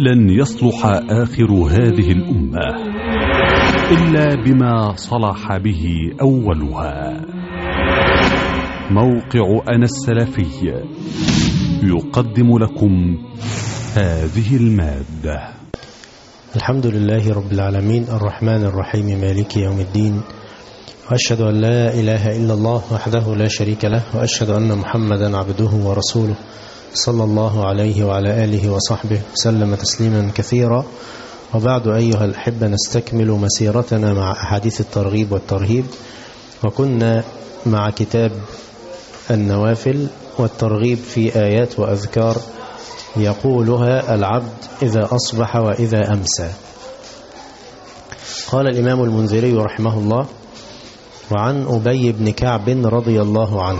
لن يصلح آخر هذه الأمة إلا بما صلح به أولها. موقع أنا السلفي يقدم لكم هذه المادة. الحمد لله رب العالمين الرحمن الرحيم مالك يوم الدين، وأشهد أن لا إله إلا الله وحده لا شريك له، وأشهد أن محمدا عبده ورسوله صلى الله عليه وعلى آله وصحبه وسلم تسليما كثيرا. وبعد أيها الأحبة، نستكمل مسيرتنا مع أحاديث الترغيب والترهيب، وكنا مع كتاب النوافل والترغيب في آيات وأذكار يقولها العبد إذا أصبح وإذا أمسى. قال الإمام المنذري رحمه الله: وعن أبي بن كعب رضي الله عنه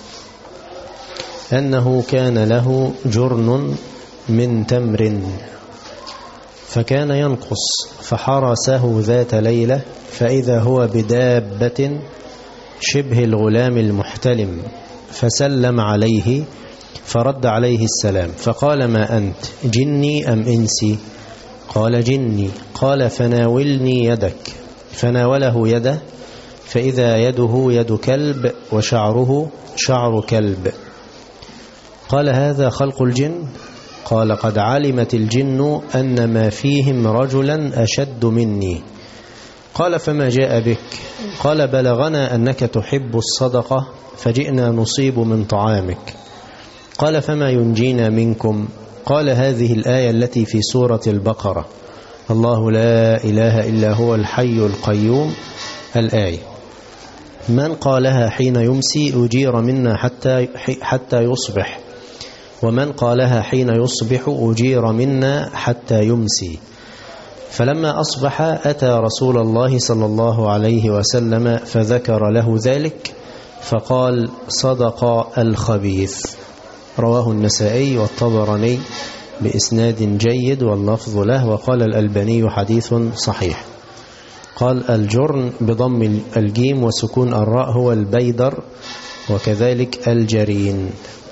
أنه كان له جرن من تمر فكان ينقص، فحرسه ذات ليلة فإذا هو بدابة شبه الغلام المحتلم، فسلم عليه فرد عليه السلام، فقال: ما أنت، جني أم إنسي؟ قال: جني. قال: فناولني يدك. فناوله يده فإذا يده يد كلب وشعره شعر كلب. قال: هذا خلق الجن؟ قال: قد علمت الجن أن ما فيهم رجلا أشد مني. قال: فما جاء بك؟ قال: بلغنا أنك تحب الصدقة فجئنا نصيب من طعامك. قال: فما ينجينا منكم؟ قال: هذه الآية التي في سورة البقرة: الله لا إله إلا هو الحي القيوم، الآية. من قالها حين يمسي أجير منا حتى يصبح، ومن قالها حين يصبح أجير منا حتى يمسي. فلما أصبح أتى رسول الله صلى الله عليه وسلم فذكر له ذلك، فقال: صدق الخبيث. رواه النسائي والطبراني بإسناد جيد واللفظ له، وقال الألباني حديث صحيح. قال: الجرن بضم الجيم وسكون الراء هو البيدر، وكذلك الجرين.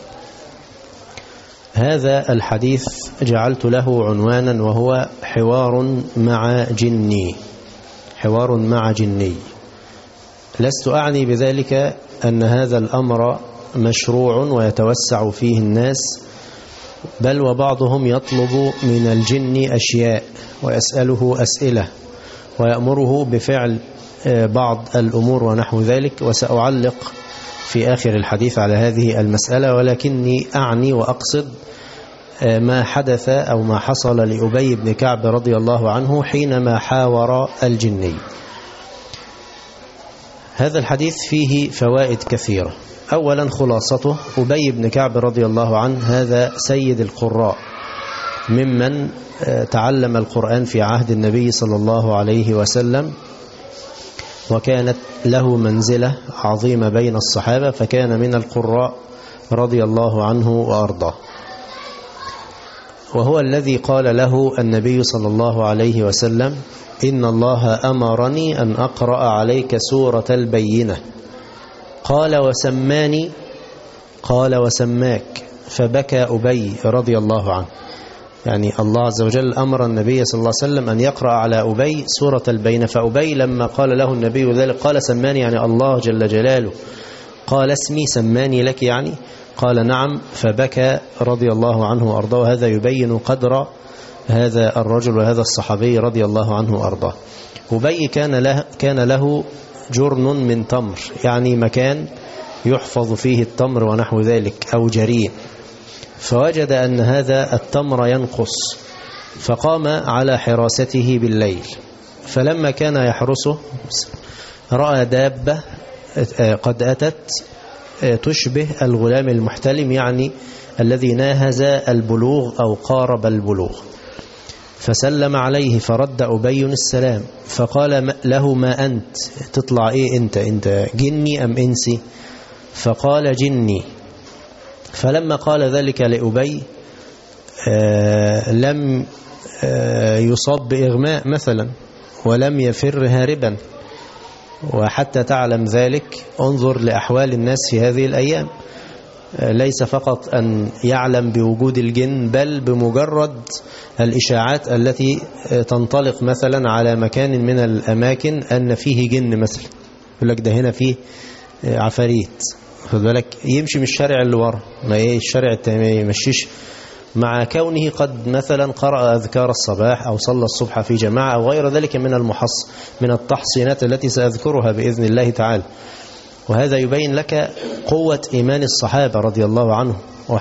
هذا الحديث جعلت له عنوانا، وهو حوار مع جني. حوار مع جني. لست أعني بذلك أن هذا الأمر مشروع ويتوسع فيه الناس، بل وبعضهم يطلب من الجن أشياء ويسأله أسئلة ويأمره بفعل بعض الأمور ونحو ذلك، وسأعلق في آخر الحديث على هذه المسألة، ولكني أعني وأقصد ما حدث أو ما حصل لأبي بن كعب رضي الله عنه حينما حاور الجني. هذا الحديث فيه فوائد كثيرة. أولا خلاصته: أبي بن كعب رضي الله عنه هذا سيد القراء، ممن تعلم القرآن في عهد النبي صلى الله عليه وسلم، وكانت له منزلة عظيمة بين الصحابة، فكان من القراء رضي الله عنه وأرضاه. وهو الذي قال له النبي صلى الله عليه وسلم: إن الله أمرني أن أقرأ عليك سورة البينة. قال: وسماني؟ قال: وسماك. فبكى أبي رضي الله عنه. يعني الله عز وجل أمر النبي صلى الله عليه وسلم أن يقرأ على أبي سورة البينة، فأبي لما قال له النبي ذلك قال: سماني يعني الله جل جلاله. قال: اسمي سماني لك يعني؟ قال: نعم. فبكى رضي الله عنه وأرضاه. هذا يبين قدر هذا الرجل وهذا الصحابي رضي الله عنه وأرضاه. أبي كان له جرن من تمر، يعني مكان يحفظ فيه التمر ونحو ذلك، أو جرين. فوجد أن هذا التمر ينقص، فقام على حراسته بالليل. فلما كان يحرسه رأى دابة قد أتت تشبه الغلام المحتلم، يعني الذي ناهز البلوغ أو قارب البلوغ. فسلم عليه فرد أبي السلام، فقال له: ما أنت، تطلع إيه أنت جني أم إنسي؟ فقال: جني. فلما قال ذلك لأبي لم يصاب بإغماء مثلا، ولم يفر هاربا. وحتى تعلم ذلك انظر لأحوال الناس في هذه الأيام، ليس فقط أن يعلم بوجود الجن، بل بمجرد الإشاعات التي تنطلق مثلا على مكان من الأماكن أن فيه جن مثلا، يقول لك ده هنا فيه عفاريت، خد بالك، يمشي من الشارع اللي ورا، ما ايه الشارع التاني يمشيش، مع كونه قد مثلا قرأ أذكار الصباح أو صلى الصبح في جماعة أو غير ذلك من التحصينات التي سأذكرها بإذن الله تعالى. وهذا يبين لك قوة إيمان الصحابة رضي الله عنهم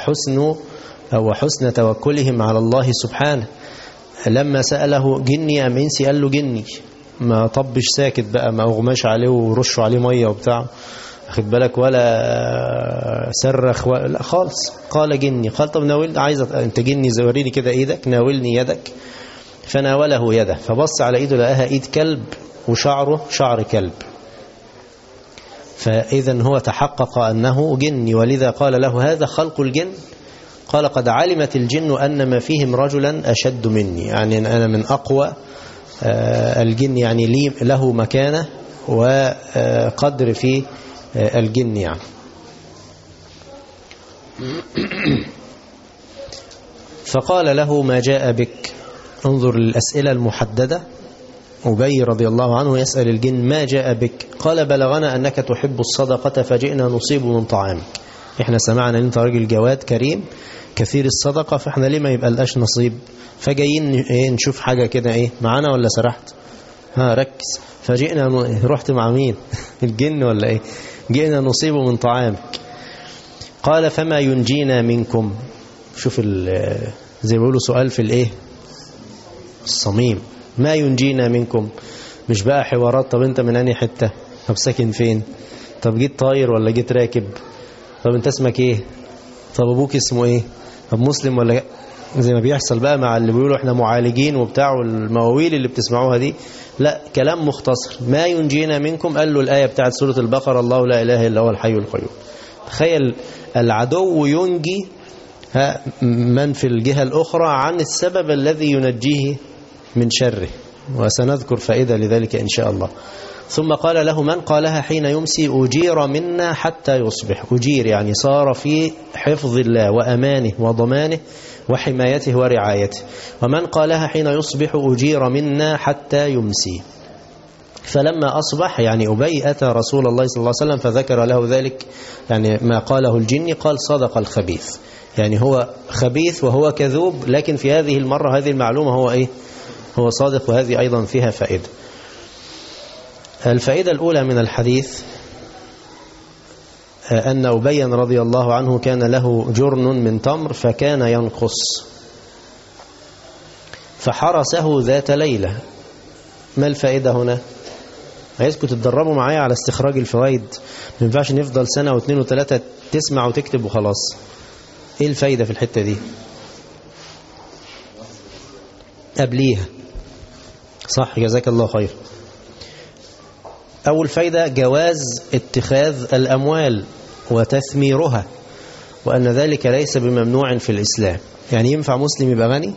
وحسن توكلهم على الله سبحانه. لما سأله جني أم إنسي قال له جني، ما طبش ساكت بقى، ما أغماش عليه ورشوا عليه مية وبتاع، أخذ بالك، ولا صرخ لا خالص، قال جني. قال طب ناولني، عايز أنت جني زوريني كده إيدك، ناولني يدك. فناوله يده، فبص على إيده لقاها إيد كلب وشعره شعر كلب، فإذا هو تحقق أنه جني، ولذا قال له هذا خلق الجن. قال قد علمت الجن أن ما فيهم رجلا أشد مني، يعني أنا من أقوى الجن، يعني له مكانة وقدر في الجن يعني. فقال له ما جاء بك، انظر للأسئلة المحددة. أبي رضي الله عنه يسأل الجن ما جاء بك، قال بلغنا أنك تحب الصدقة فجئنا نصيب من طعامك، احنا سمعنا ان انت راجل جواد كريم كثير الصدقة، فاحنا ليه ما يبقى لقاش نصيب، فجايين نشوف حاجة كده ايه معانا ولا سرحت، ركز. فجئنا، رحت مع مين الجن ولا ايه؟ جئنا نصيب من طعامك. قال فما ينجينا منكم، شوف زي ما بيقولوا سؤال في الايه الصميم، ما ينجينا منكم، مش بقى حوارات طب انت من انهي حتة، طب ساكن فين، طب جيت طاير ولا جيت راكب، طب انت اسمك ايه، طب ابوك اسمه ايه، طب مسلم ولا، زي ما بيحصل بقى مع اللي بيقولوا احنا معالجين وبتاع المواويل اللي بتسمعوها دي. لا، كلام مختصر. ما ينجينا منكم، قال له الآية بتاعت سورة البقرة الله لا إله إلا هو الحي القيوم. تخيل العدو ينجي من في الجهة الأخرى عن السبب الذي ينجيه من شره، وسنذكر فائدة لذلك إن شاء الله. ثم قال له من قالها حين يمسي أجير منا حتى يصبح. أجير يعني صار في حفظ الله وأمانه وضمانه وحمايته ورعايته. ومن قالها حين يصبح أجير منا حتى يمسي. فلما أصبح يعني أبي أتى رسول الله صلى الله عليه وسلم فذكر له ذلك، يعني ما قاله الجن، قال صدق الخبيث، يعني هو خبيث وهو كذوب، لكن في هذه المرة هذه المعلومة هو إيه؟ هو صادق، وهذه أيضا فيها فائدة. الفائدة الأولى من الحديث أن أبي رضي الله عنه كان له جرن من تمر فكان ينقص، فحرسه ذات ليلة. ما الفائدة هنا؟ عايزكم تتدربوا معايا على استخراج الفوائد، ما ينفعش نفضل سنة واثنين وثلاثة تسمع وتكتب وخلاص. ايه الفائدة في الحتة دي؟ قبليها صح، جزاك الله خير. أول فايدة جواز اتخاذ الأموال وتثميرها، وأن ذلك ليس بممنوع في الإسلام. يعني ينفع مسلم يبقى غني؟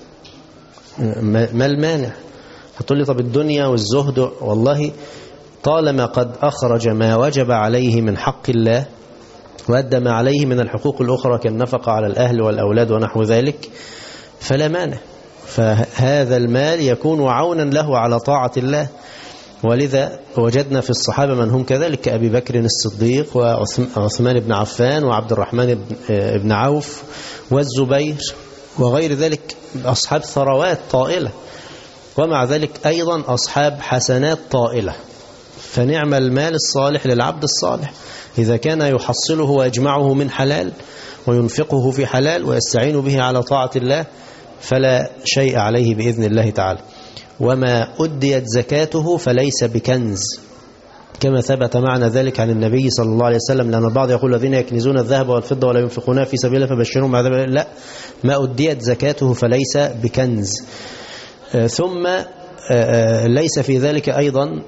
ما المانع؟ هتقول لي طب الدنيا والزهد، والله طالما قد أخرج ما وجب عليه من حق الله وأدى ما عليه من الحقوق الأخرى كالنفقة على الأهل والأولاد ونحو ذلك فلا مانع، فهذا المال يكون عونا له على طاعة الله. ولذا وجدنا في الصحابة من هم كذلك، كأبي بكر الصديق وعثمان بن عفان وعبد الرحمن بن عوف والزبير وغير ذلك، أصحاب ثروات طائلة، ومع ذلك أيضا أصحاب حسنات طائلة. فنعم المال الصالح للعبد الصالح إذا كان يحصله ويجمعه من حلال وينفقه في حلال ويستعين به على طاعة الله، فلا شيء عليه بإذن الله تعالى. وما أديت زكاته فليس بكنز، كما ثبت معنا ذلك عن النبي صلى الله عليه وسلم، لأن البعض يقول الذين يكنزون الذهب والفضة ولا ينفقونها في سبيل الله فبشرهم بعذاب أليم. لا، ما أديت زكاته فليس بكنز. ثم ليس في ذلك أيضا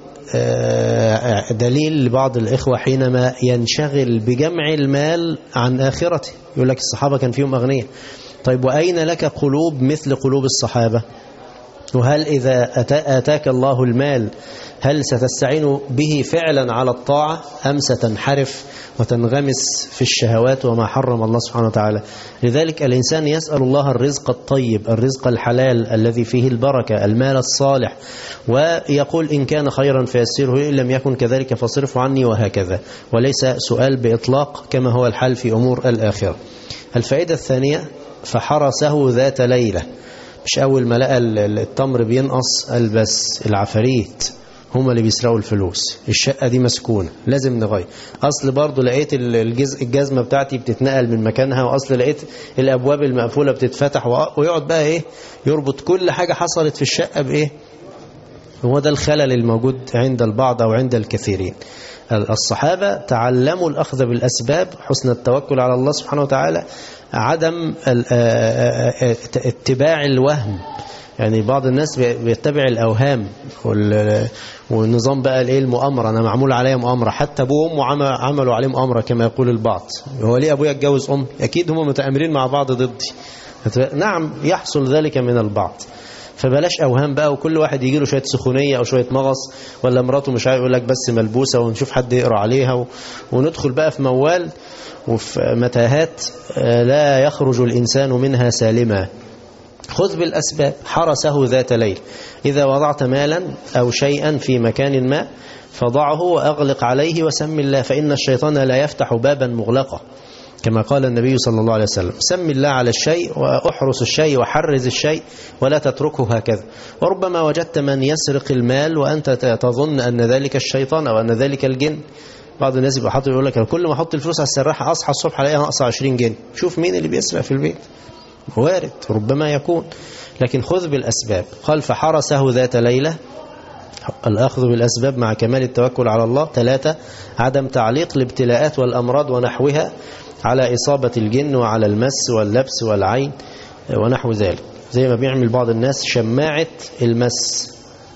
دليل لبعض الإخوة حينما ينشغل بجمع المال عن آخرته، يقول لك الصحابة كان فيهم أغنياء. طيب وأين لك قلوب مثل قلوب الصحابة؟ وهل إذا آتاك الله المال هل ستستعين به فعلا على الطاعة أم ستنحرف وتنغمس في الشهوات وما حرم الله سبحانه وتعالى؟ لذلك الإنسان يسأل الله الرزق الطيب، الرزق الحلال الذي فيه البركة، المال الصالح، ويقول إن كان خيرا فيسره، إن لم يكن كذلك فاصرفه عني، وهكذا، وليس سؤال بإطلاق كما هو الحال في أمور الآخرة. الفائدة الثانية: فحرسه ذات ليلة. مش أول ما لقى التمر بينقص قال بس العفاريت هم اللي بيسرقوا الفلوس، الشقة دي مسكونة لازم نغير، أصل برضو لقيت الجزمة بتاعتي بتتنقل من مكانها، وأصل لقيت الأبواب المقفولة بتتفتح، ويقعد بقى إيه يربط كل حاجة حصلت في الشقة بإيه. هو ده الخلل الموجود عند البعض أو عند الكثيرين. الصحابة تعلموا الأخذ بالأسباب، حسن التوكل على الله سبحانه وتعالى، عدم اتباع الوهم. يعني بعض الناس بيتبع الأوهام والنظام بقى الايه المؤامرة، أنا معمول عليا مؤامرة، حتى أبوه وأمه عملوا عليه مؤامرة كما يقول البعض. هو ليه أبويا اتجوز أمي؟ أكيد هم متآمرين مع بعض ضدي. نعم يحصل ذلك من البعض. فبلاش أوهام بقى، وكل واحد يجي له شوية سخونية أو شوية مغص، ولا مراته مش عارف يقول لك بس ملبوسة، ونشوف حد يقرأ عليها وندخل بقى في موال وفي متاهات لا يخرج الإنسان منها سالما. خذ بالأسباب. حرسه ذات ليل. إذا وضعت مالا أو شيئا في مكان ما فضعه وأغلق عليه وسم الله، فإن الشيطان لا يفتح بابا مغلقا، كما قال النبي صلى الله عليه وسلم: سم الله على الشيء وأحرس الشيء وحرز الشيء ولا تتركه هكذا. وربما وجدت من يسرق المال وأنت تظن أن ذلك الشيطان أو أن ذلك الجن. بعض الناس يبقى حاطط يقول لك كل ما احط الفلوس على السراحة أصحى الصبح ألاقيها ناقصة 20 جنيه. شوف مين اللي بيسرق في البيت. وارد ربما يكون، لكن خذ بالأسباب. قال: فحرسه ذات ليلة. الأخذ بالأسباب مع كمال التوكل على الله. 3: عدم تعليق الابتلاءات والأمراض ونحوها على إصابة الجن وعلى المس واللبس والعين ونحو ذلك، زي ما بيعمل بعض الناس شماعة المس.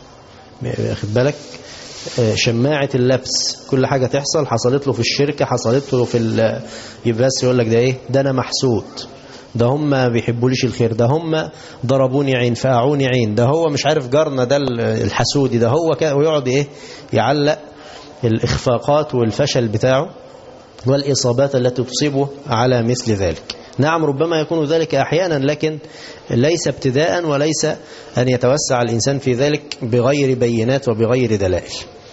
أخذ بالك، شماعة اللبس، كل حاجة تحصل حصلت له في الشركة، حصلت له في يبس يقول لك ده إيه، ده أنا محسود، ده هم ما بيحبوليش الخير، ده هم ضربوني عين فقعوني عين، ده هو مش عارف جارنا ده الحسودي، ده هو كده، ويقعد إيه يعلق الإخفاقات والفشل بتاعه والإصابات التي تصيبه على مثل ذلك. نعم ربما يكون ذلك أحيانا، لكن ليس ابتداء، وليس أن يتوسع الإنسان في ذلك بغير بينات وبغير دلائل.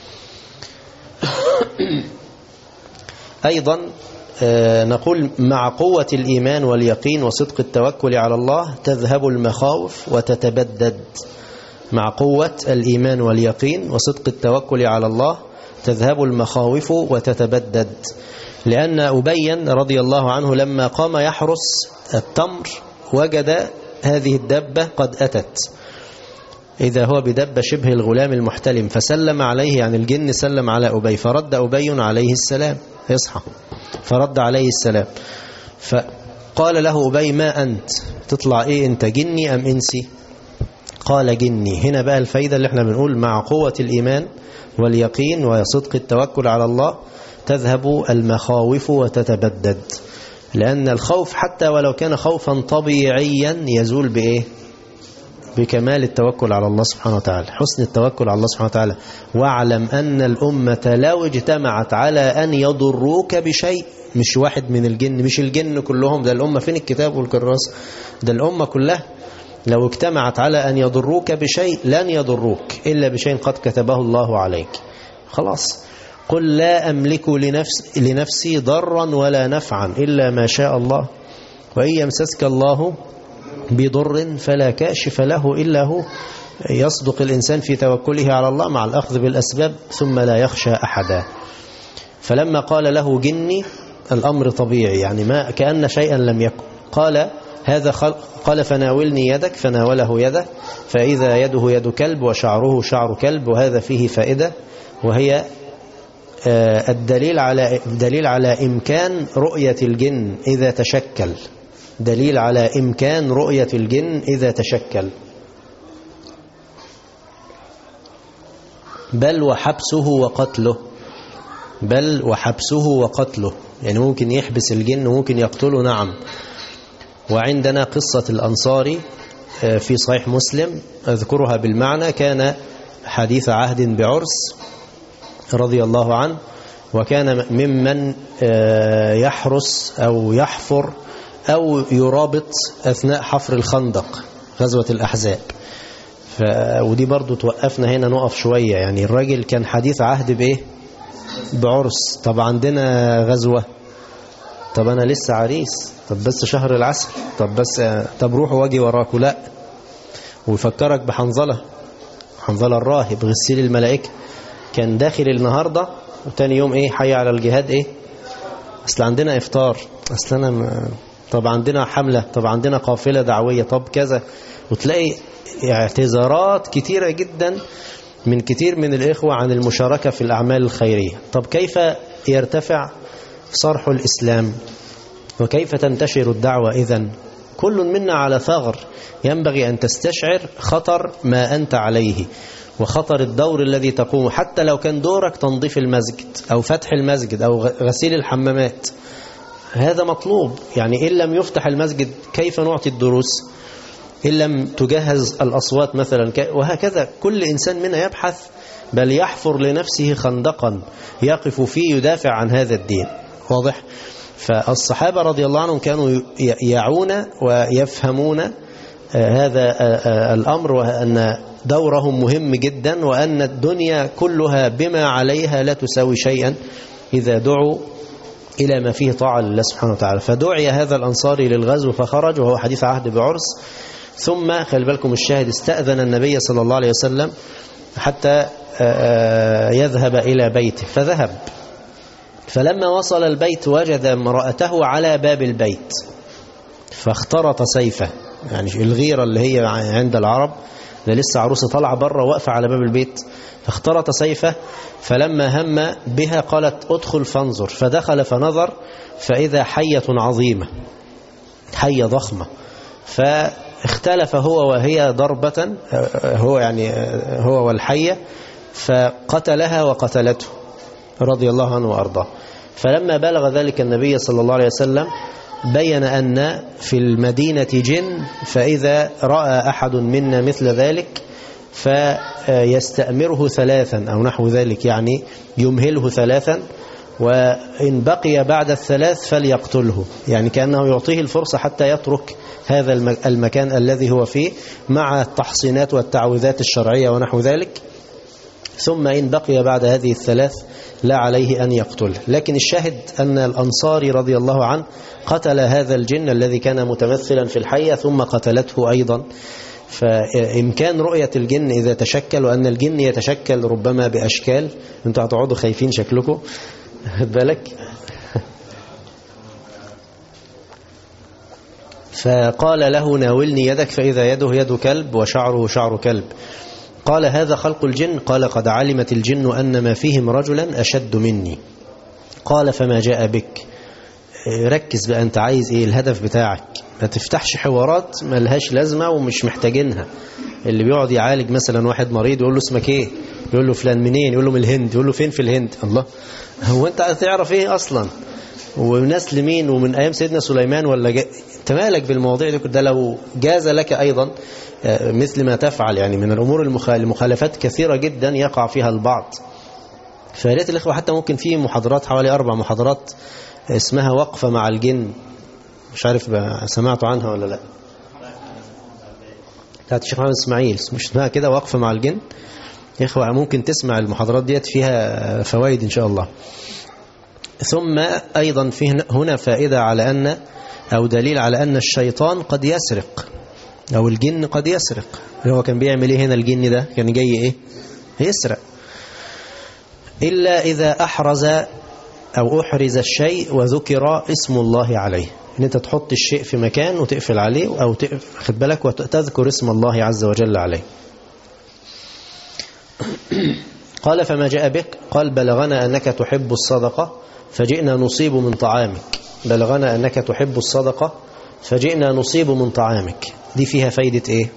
أيضا نقول: مع قوة الإيمان واليقين وصدق التوكل على الله تذهب المخاوف وتتبدد. مع قوة الإيمان واليقين وصدق التوكل على الله تذهب المخاوف وتتبدد. لأن أبي رضي الله عنه لما قام يحرس التمر وجد هذه الدبة قد أتت، إذا هو بدبة شبه الغلام المحتلم، فسلم عليه، يعني الجن سلم على أبي، فرد أبي عليه السلام، يصحى، فرد عليه السلام، فقال له أبي: ما أنت؟ تطلع إيه أنت، جني أم إنسي؟ قال: جني. هنا بقى الفايدة اللي احنا بنقول: مع قوة الإيمان واليقين وصدق التوكل على الله تذهب المخاوف وتتبدد. لأن الخوف حتى ولو كان خوفا طبيعيا يزول بإيه؟ بكمال التوكل على الله سبحانه وتعالى، حسن التوكل على الله سبحانه وتعالى. واعلم أن الأمة لو اجتمعت على أن يضروك بشيء، مش واحد من الجن، مش الجن كلهم، ده الأمة، فين الكتاب والكراسة، ده الأمة كلها، لو اجتمعت على أن يضروك بشيء لن يضروك إلا بشيء قد كتبه الله عليك. خلاص. قل: لا أملك لنفسي ضرا ولا نفعا إلا ما شاء الله، وإن يمسسك الله بضر فلا كاشف له إلا هو. يصدق الإنسان في توكله على الله مع الأخذ بالأسباب، ثم لا يخشى أحدا. فلما قال له جني الأمر طبيعي، يعني ما كأن شيئا لم يكن. قال: هذا قال: فناولني يدك، فناوله يده، فإذا يده يد كلب وشعره شعر كلب. وهذا فيه فائدة، وهي الدليل على إمكان رؤية الجن إذا تشكل، دليل على إمكان رؤية الجن إذا تشكل. بل وحبسه وقتله، يعني ممكن يحبس الجن وممكن يقتله. نعم. وعندنا قصة الأنصاري في صحيح مسلم أذكرها بالمعنى. كان حديث عهد بعرس رضي الله عنه، وكان ممن يحرس أو يحفر أو يرابط أثناء حفر الخندق غزوة الأحزاب. ودي برضو توقفنا هنا نقف شوية. يعني الراجل كان حديث عهد بإيه؟ بعرس. طب عندنا غزوة، طب أنا لسه عريس، طب بس شهر العسل، طب روحوا واجي وراكوا. لا، ويفكرك بحنظلة الراهب غسيل الملائكة، كان داخل النهاردة وتاني يوم إيه؟ حي على الجهاد. إيه؟ أصل عندنا إفطار، أصل أنا طب عندنا حملة، طب عندنا قافلة دعوية، طب كذا. وتلاقي اعتذارات كتيرة جدا من كتير من الإخوة عن المشاركة في الأعمال الخيرية. طب كيف يرتفع صرح الإسلام وكيف تنتشر الدعوة؟ إذن كل منا على ثغر، ينبغي أن تستشعر خطر ما أنت عليه وخطر الدور الذي تقوم، حتى لو كان دورك تنظيف المسجد أو فتح المسجد أو غسيل الحمامات، هذا مطلوب. يعني إن لم يفتح المسجد كيف نعطي الدروس؟ إن لم تجهز الأصوات مثلا، وهكذا كل إنسان منا يبحث بل يحفر لنفسه خندقا يقف فيه يدافع عن هذا الدين. واضح؟ فالصحابة رضي الله عنهم كانوا يعون ويفهمون هذا الأمر، وأن دورهم مهم جدا، وأن الدنيا كلها بما عليها لا تساوي شيئا إذا دعوا إلى ما فيه طاعة لله سبحانه وتعالى. فدعي هذا الأنصاري للغزو فخرج وهو حديث عهد بعرس. ثم خلي بالكم الشاهد، استأذن النبي صلى الله عليه وسلم حتى يذهب إلى بيته، فذهب. فلما وصل البيت وجد امرأته على باب البيت فاخترط سيفه. يعني الغيرة اللي هي عند العرب، اللي لسه عروسة طالعة بره واقفة على باب البيت، فاخترط سيفه. فلما هم بها قالت ادخل فانظر، فدخل فنظر فإذا حية عظيمة، حية ضخمة، فاختلف هو وهي ضربة، هو والحية، فقتلها وقتلته رضي الله عنه وأرضاه. فلما بلغ ذلك النبي صلى الله عليه وسلم بين أن في المدينة جن، فإذا رأى أحد منا مثل ذلك فيستأمره 3 أو نحو ذلك، يعني يمهله 3، وإن بقي بعد 3 فليقتله، يعني كأنه يعطيه الفرصة حتى يترك هذا المكان الذي هو فيه مع التحصينات والتعويذات الشرعية ونحو ذلك. ثم إن بقي بعد هذه 3 لا عليه أن يقتله. لكن الشاهد أن الأنصاري رضي الله عنه قتل هذا الجن الذي كان متمثلا في الحية ثم قتلته أيضا. فإمكان رؤية الجن إذا تشكل، وأن الجن يتشكل ربما بأشكال، أنتوا هتقعدوا خايفين شكلكم بالك. فقال له ناولني يدك، فإذا يده يد كلب وشعره شعر كلب. قال هذا خلق الجن؟ قال قد علمت الجن أن ما فيهم رجلا أشد مني. قال فما جاء بك؟ ركز بقى، أنت عايز إيه؟ الهدف بتاعك. ما تفتحش حوارات ما لهاش لازمة ومش محتاجينها. اللي بيقعد يعالج مثلا واحد مريض يقول له اسمك ايه، يقول له فلان منين، يقول له من الهند، يقول له فين في الهند؟ الله، هو انت تعرف ايه اصلا؟ ونسل مين؟ ومن ايام سيدنا سليمان ولا انت مالك بالمواضيع دي؟ ده لو جاز لك ايضا مثل ما تفعل، يعني من الامور المخالفات كثيرة جدا يقع فيها البعض. فياريت الاخوة حتى ممكن في محاضرات، حوالي 4 محاضرات اسمها وقفة مع الجن، مش عارف سمعتوا عنها ولا لا؟ بتاعت الشيخ محمد اسماعيل، مش اسمها كده وقفة مع الجن؟ يا إخوة ممكن تسمع المحاضرات ديت، فيها فوائد إن شاء الله. ثم أيضا في هنا فائدة على أن، أو دليل على أن الشيطان قد يسرق، أو الجن قد يسرق. هو كان بيعمل إيه هنا الجن ده؟ كان جاي إيه؟ يسرق. إلا إذا أحرز أو أحرز الشيء وذكر اسم الله عليه، إن أنت تحط الشيء في مكان وتقفل عليه، أو خد بالك وتذكر اسم الله عز وجل عليه. قال فما جاء بك؟ قال بلغنا أنك تحب الصدقة فجئنا نصيب من طعامك. بلغنا أنك تحب الصدقة فجئنا نصيب من طعامك. دي فيها فايدة إيه؟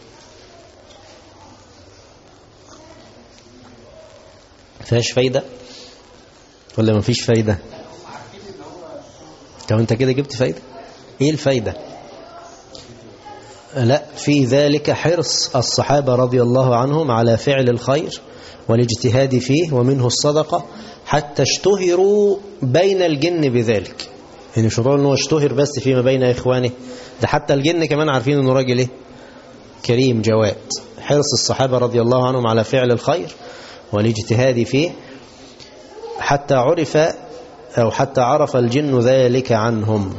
فيهاش فايدة ولا ما فيش فايدة؟ طب انت كده جبت فايدة؟ ايه الفايدة؟ لا، في ذلك حرص الصحابة رضي الله عنهم على فعل الخير والاجتهاد فيه، ومنه الصدقة، حتى اشتهروا بين الجن بذلك. يعني مش هو انه اشتهر بس فيما بين إخوانه، ده حتى الجن كمان عارفين انه راجل ايه؟ كريم جواد. حرص الصحابة رضي الله عنهم على فعل الخير والاجتهاد فيه حتى عرف أو حتى عرف الجن ذلك عنهم.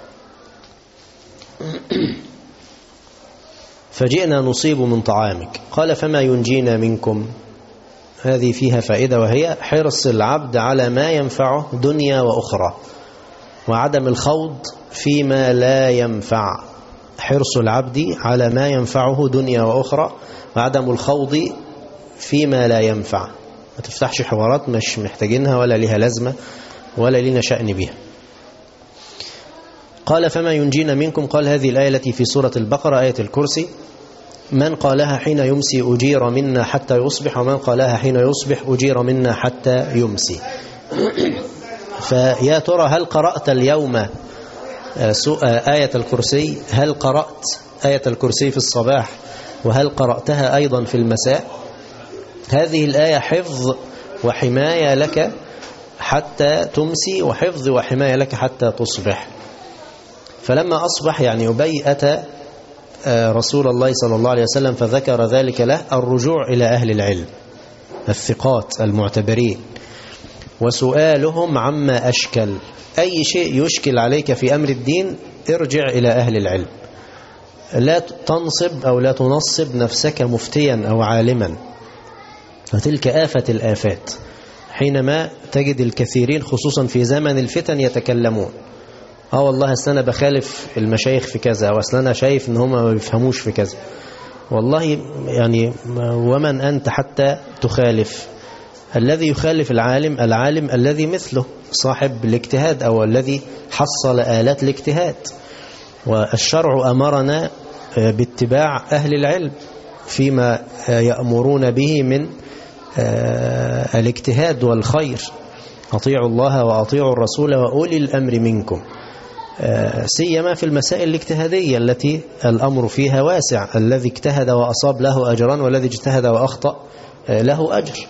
فجئنا نصيب من طعامك، قال فما ينجينا منكم. هذه فيها فائدة، وهي حرص العبد على ما ينفعه دنيا وأخرى، وعدم الخوض فيما لا ينفع. حرص العبد على ما ينفعه دنيا وأخرى، وعدم الخوض فيما لا ينفع. ما تفتحش حوارات مش محتاجينها ولا لها لازمة ولا لنا شأن بها. قال فما ينجينا منكم، قال هذه الآية التي في سورة البقرة، آية الكرسي. من قالها حين يمسي أجير منا حتى يصبح، ومن قالها حين يصبح أجير منا حتى يمسي. فيا ترى هل قرأت اليوم آية الكرسي؟ هل قرأت آية الكرسي في الصباح؟ وهل قرأتها أيضا في المساء؟ هذه الآية حفظ وحماية لك حتى تمسي، وحفظ وحماية لك حتى تصبح. فلما أصبح يعني أبي أتى رسول الله صلى الله عليه وسلم فذكر ذلك له، الرجوع إلى أهل العلم الثقات المعتبرين، وسؤالهم عما أشكل. أي شيء يشكل عليك في أمر الدين ارجع إلى أهل العلم. لا تنصب أو لا تنصب نفسك مفتيا أو عالما، فتلك آفة الآفات. حينما تجد الكثيرين خصوصا في زمن الفتن يتكلمون، والله أصل أنا بخالف المشايخ في كذا، أو أصل أنا شايف إن هم ما بيفهموش في كذا. والله يعني ومن أنت حتى تخالف؟ الذي يخالف العالم الذي مثله صاحب الاجتهاد، أو الذي حصل آلات الاجتهاد. والشرع أمرنا باتباع أهل العلم فيما يأمرون به من الاجتهاد والخير. أطيعوا الله وأطيعوا الرسول وأولي الأمر منكم، سيما في المسائل الاجتهادية التي الأمر فيها واسع. الذي اجتهد وأصاب له أجران، والذي اجتهد وأخطأ له أجر.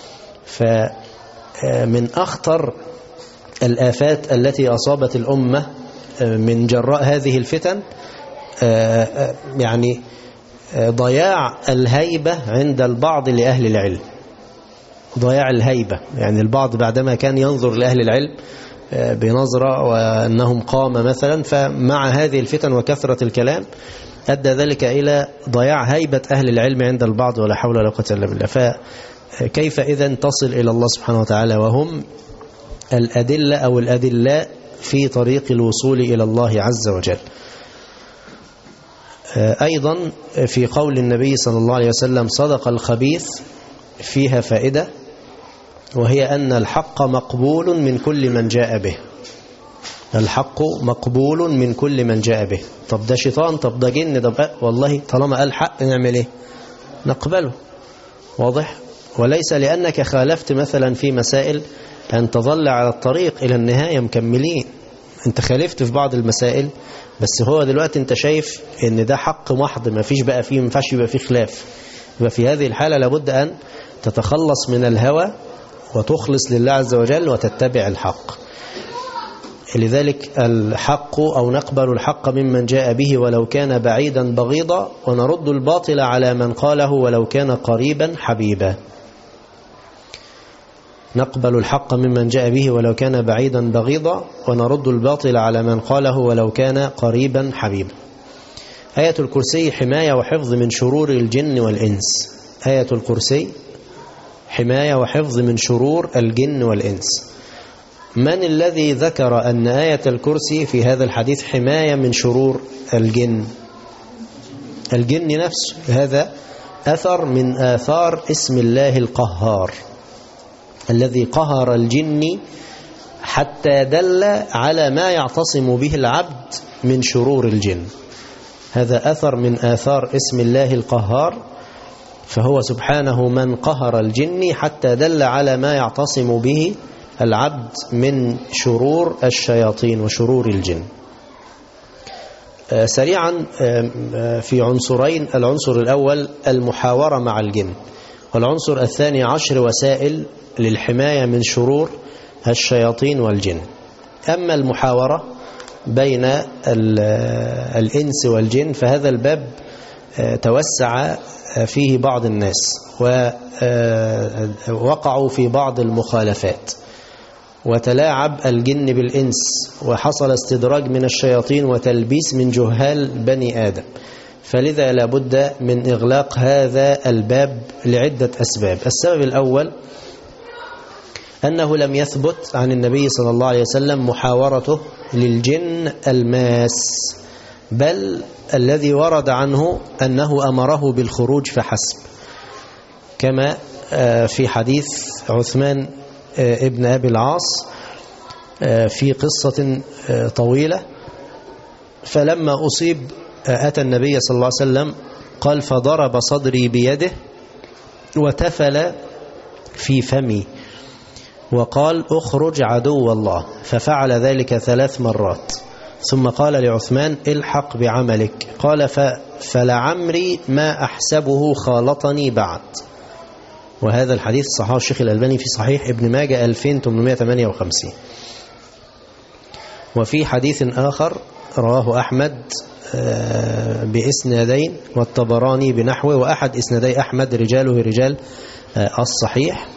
فمن أخطر الآفات التي أصابت الأمة من جراء هذه الفتن يعني ضياع الهيبة عند البعض لأهل العلم. ضياع الهيبة، يعني البعض بعدما كان ينظر لأهل العلم بنظرة وأنهم قام مثلا، فمع هذه الفتن وكثرة الكلام أدى ذلك إلى ضياع هيبة أهل العلم عند البعض، ولا حول ولا قوة إلا بالله. فكيف إذن تصل إلى الله سبحانه وتعالى وهم الأدلة أو الأدلاء في طريق الوصول إلى الله عز وجل؟ أيضا في قول النبي صلى الله عليه وسلم صدق الخبيث فيها فائدة، وهي أن الحق مقبول من كل من جاء به. الحق مقبول من كل من جاء به. طب ده شيطان، طب ده جن، طب والله طالما قال حق نعمل ايه؟ نقبله. واضح؟ وليس لأنك خالفت مثلا في مسائل أن تظل على الطريق إلى النهاية مكملين. أنت خالفت في بعض المسائل، بس هو دلوقتي أنت شايف أن ده حق محض، ما فيش بقى فيه، ما ينفعش يبقى فيه خلاف. يبقى في هذه الحالة لابد أن تتخلص من الهوى وتخلص لله عز وجل وتتبع الحق. لذلك الحق أو نقبل الحق ممن جاء به ولو كان بعيدا بغيضا، ونرد الباطل على من قاله ولو كان قريبا حبيبا. نقبل الحق ممن جاء به ولو كان بعيدا بغيضا، ونرد الباطل على من قاله ولو كان قريبا حبيبا. آية الكرسي حماية وحفظ من شرور الجن والإنس. آية الكرسي حماية وحفظ من شرور الجن والإنس. من الذي ذكر أن آية الكرسي في هذا الحديث حماية من شرور الجن؟ الجن نفسه. هذا أثر من آثار اسم الله القهار، الذي قهر الجن حتى دل على ما يعتصم به العبد من شرور الجن. هذا أثر من آثار اسم الله القهار، فهو سبحانه من قهر الجن حتى دل على ما يعتصم به العبد من شرور الشياطين وشرور الجن. سريعا في عنصرين: العنصر الأول المحاورة مع الجن، والعنصر الثاني 10 وسائل للحماية من شرور الشياطين والجن. أما المحاورة بين الإنس والجن فهذا الباب توسع فيه بعض الناس ووقعوا في بعض المخالفات، وتلاعب الجن بالإنس، وحصل استدراج من الشياطين وتلبيس من جهال بني آدم. فلذا لابد من إغلاق هذا الباب لعدة أسباب. السبب الأول أنه لم يثبت عن النبي صلى الله عليه وسلم محاورته للجن الماس، بل الذي ورد عنه أنه أمره بالخروج فحسب، كما في حديث عثمان ابن أبي العاص في قصة طويلة. فلما أصيب أتى النبي صلى الله عليه وسلم قال: فضرب صدري بيده وتفل في فمي وقال: اخرج عدو الله، ففعل ذلك 3 مرات، ثم قال لعثمان: الحق بعملك. قال: فلعمري ما أحسبه خالطني بعد. وهذا الحديث صححه الشيخ الألباني في صحيح ابن ماجه 2858. وفي حديث آخر رواه أحمد بإسنادين والطبراني بنحوه، وأحد إسنادي أحمد رجاله رجال الصحيح،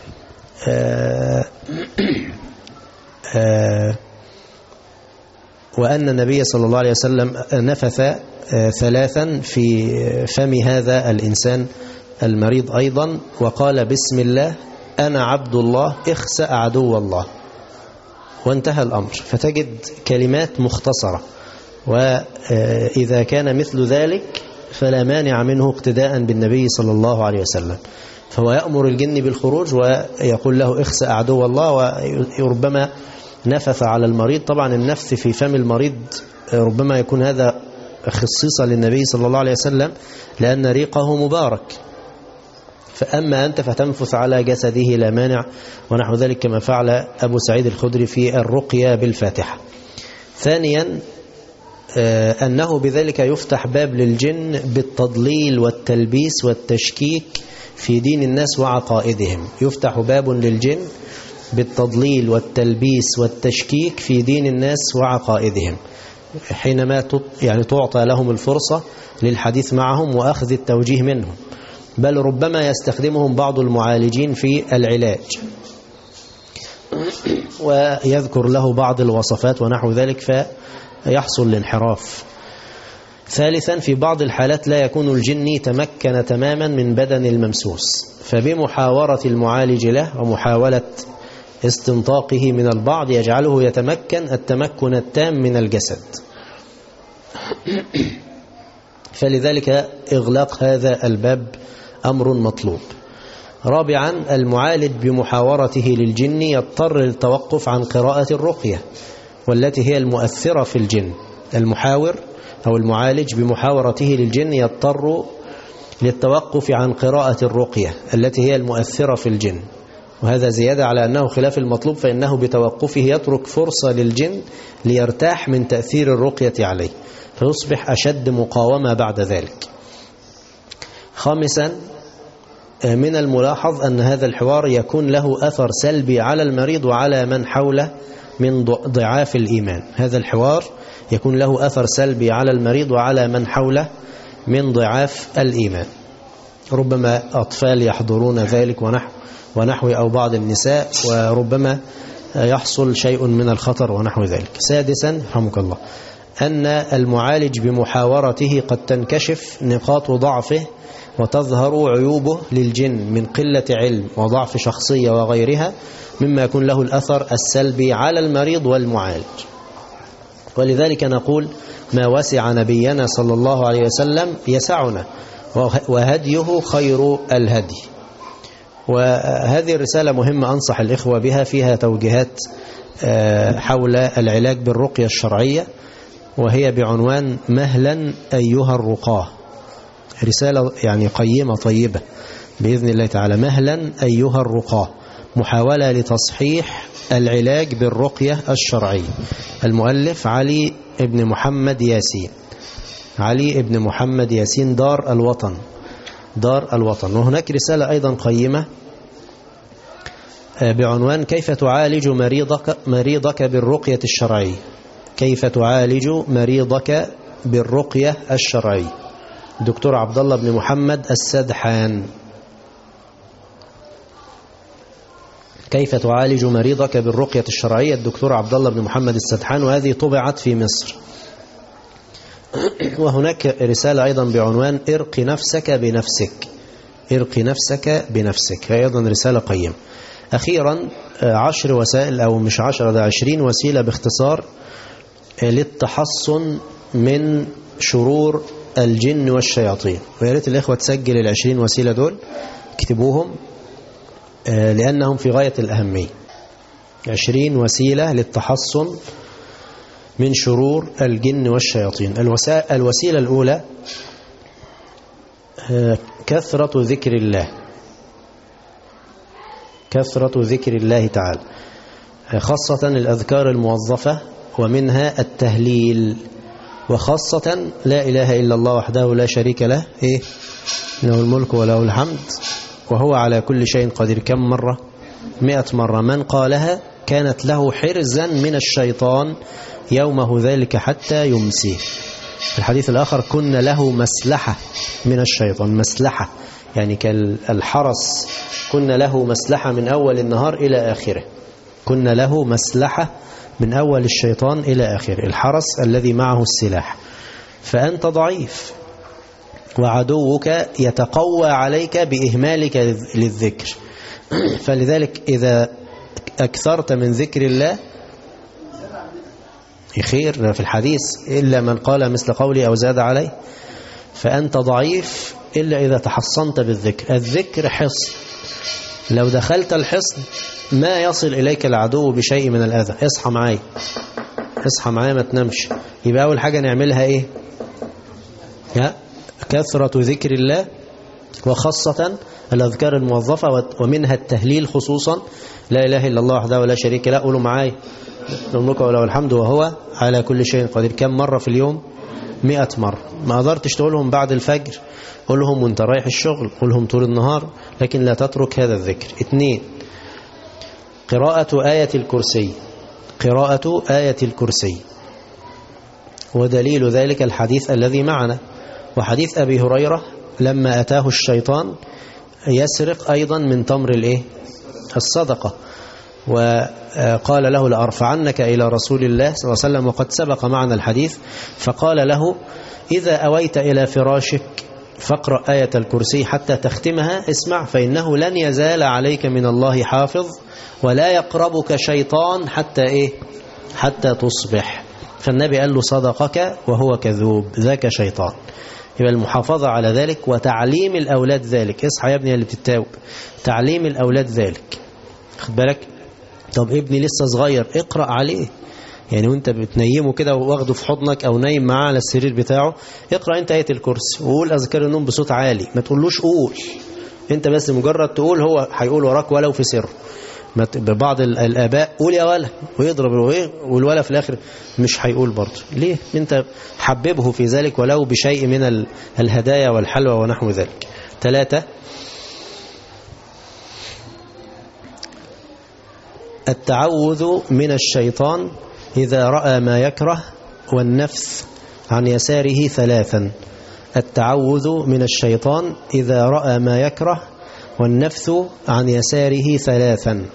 وأن النبي صلى الله عليه وسلم نفث 3 في فم هذا الإنسان المريض أيضا، وقال: بسم الله أنا عبد الله اخسأ عدو الله، وانتهى الأمر. فتجد كلمات مختصرة، وإذا كان مثل ذلك فلا مانع منه اقتداء بالنبي صلى الله عليه وسلم. فهو يأمر الجن بالخروج ويقول له: اخسأ عدو الله، وربما نفث على المريض. طبعا النفث في فم المريض ربما يكون هذا خصيصة للنبي صلى الله عليه وسلم، لأن ريقه مبارك. فأما أنت فتنفث على جسده لا مانع، ونحو ذلك كما فعل أبو سعيد الخدري في الرقية بالفاتحة. ثانيا أنه بذلك يفتح باب للجن بالتضليل والتلبيس والتشكيك في دين الناس وعقائدهم. يفتح باب للجن بالتضليل والتلبيس والتشكيك في دين الناس وعقائدهم، حينما تعطى لهم الفرصة للحديث معهم وأخذ التوجيه منهم، بل ربما يستخدمهم بعض المعالجين في العلاج ويذكر له بعض الوصفات ونحو ذلك فيحصل الانحراف. ثالثا في بعض الحالات لا يكون الجني تمكن تماما من بدن الممسوس، فبمحاورة المعالج له ومحاولة استنطاقه من البعض يجعله يتمكن التمكن التام من الجسد. فلذلك إغلاق هذا الباب أمر مطلوب. رابعا المعالج بمحاورته للجن يضطر للتوقف عن قراءة الرقية والتي هي المؤثرة في الجن. المحاور أو المعالج بمحاورته للجن يضطر للتوقف عن قراءة الرقية التي هي المؤثرة في الجن، وهذا زيادة على أنه خلاف المطلوب، فإنه بتوقفه يترك فرصة للجن ليرتاح من تأثير الرقية عليه، فيصبح أشد مقاومة بعد ذلك. خامسا من الملاحظ أن هذا الحوار يكون له أثر سلبي على المريض وعلى من حوله من ضعاف الإيمان. هذا الحوار يكون له أثر سلبي على المريض وعلى من حوله من ضعاف الإيمان، ربما أطفال يحضرون ذلك ونحو أو بعض النساء، وربما يحصل شيء من الخطر ونحو ذلك. سادسا رحمك الله أن المعالج بمحاورته قد تنكشف نقاط ضعفه وتظهر عيوبه للجن من قلة علم وضعف شخصية وغيرها، مما يكون له الأثر السلبي على المريض والمعالج. ولذلك نقول ما وسع نبينا صلى الله عليه وسلم يسعنا، وهديه خير الهدي. وهذه الرسالة مهمة أنصح الإخوة بها، فيها توجيهات حول العلاج بالرقية الشرعية، وهي بعنوان مهلا أيها الرقاه. رسالة يعني قيمة طيبة بإذن الله تعالى. مهلا أيها الرقاه، محاولة لتصحيح العلاج بالرقية الشرعية. المؤلف علي ابن محمد ياسين. علي ابن محمد ياسين دار الوطن. دار الوطن. وهناك رسالة أيضا قيمة بعنوان كيف تعالج مريضك بالرقية الشرعية. كيف تعالج مريضك بالرقية الشرعية. دكتور عبد الله بن محمد السدحان. كيف تعالج مريضك بالرقية الشرعية، الدكتور عبد الله بن محمد السدحان، وهذه طبعت في مصر. وهناك رسالة أيضا بعنوان ارق نفسك بنفسك. ارق نفسك بنفسك، هي أيضا رسالة قيمة. أخيرا 10 وسائل، أو مش 10، ده 20 وسيلة باختصار للتحصن من شرور الجن والشياطين. وياريت الإخوة تسجل 20 وسيلة دول، اكتبوهم لأنهم في غاية الأهمية. 20 وسيلة للتحصن من شرور الجن والشياطين. الوسيلة الأولى كثرة ذكر الله. كثرة ذكر الله تعالى، خاصة الأذكار الموظفة، ومنها التهليل، وخاصة لا إله إلا الله وحده لا شريك له، له الملك وله الحمد وهو على كل شيء قدير. كم مرة؟ 100 مرة. من قالها كانت له حرزا من الشيطان يومه ذلك حتى يمسيه. الحديث الآخر كنا له مسلحة من الشيطان. مسلحة يعني كالحرس، كنا له مسلحة من أول النهار إلى آخره. كنا له مسلحة من أول الشيطان إلى آخره، الحرس الذي معه السلاح. فأنت ضعيف وعدوك يتقوى عليك بإهمالك للذكر. فلذلك إذا أكثرت من ذكر الله خير في الحديث، إلا من قال مثل قولي أو زاد عليه. فأنت ضعيف إلا إذا تحصنت بالذكر. الذكر حصن، لو دخلت الحصن ما يصل إليك العدو بشيء من الأذى. اصحى معايا، اصحى معايا، ما تنامش. يبقى أول حاجة نعملها إيه؟ كثرة ذكر الله، وخاصة الأذكار الموظفة، ومنها التهليل خصوصا. لا إله إلا الله وحده ولا شريك له. قولوا معايا له الملك وله الحمد وهو على كل شيء قدير. كم مرة في اليوم؟ 100 مرة. ما قدرتش تقولهم بعد الفجر، قولهم وانت رايح الشغل، قولهم طول النهار، لكن لا تترك هذا الذكر. 2 قراءة آية الكرسي. قراءة آية الكرسي، ودليل ذلك الحديث الذي معنا، وحديث أبي هريرة لما أتاه الشيطان يسرق أيضا من تمر الصدقة، وقال له لأرفعنك إلى رسول الله صلى الله عليه وسلم، وقد سبق معنا الحديث. فقال له إذا أويت إلى فراشك فاقرأ آية الكرسي حتى تختمها. اسمع، فإنه لن يزال عليك من الله حافظ ولا يقربك شيطان حتى تصبح. فالنبي قال له صدقك وهو كذوب، ذاك شيطان. يبقى المحافظة على ذلك وتعليم الأولاد ذلك. اصحى يا ابني اللي بتتاوب، تعليم الأولاد ذلك. خد بالك، طب ابني لسه صغير، اقرأ عليه. يعني وانت بتنيمه كده واخده في حضنك او نايم معاه على السرير بتاعه، اقرأ انت آية الكرسي وقول أذكار النوم بصوت عالي. ما تقولوش قول، انت بس مجرد تقول، هو هيقول وراك ولو في سر. ببعض الآباء قول يا ولا ويضرب والولا في الآخر مش هيقول برضه. ليه؟ انت حببه في ذلك ولو بشيء من الهدايا والحلوى ونحو ذلك. 3 التعوذ من الشيطان إذا رأى ما يكره، والنفث عن يساره 3. التعوذ من الشيطان إذا رأى ما يكره، والنفث عن يساره 3.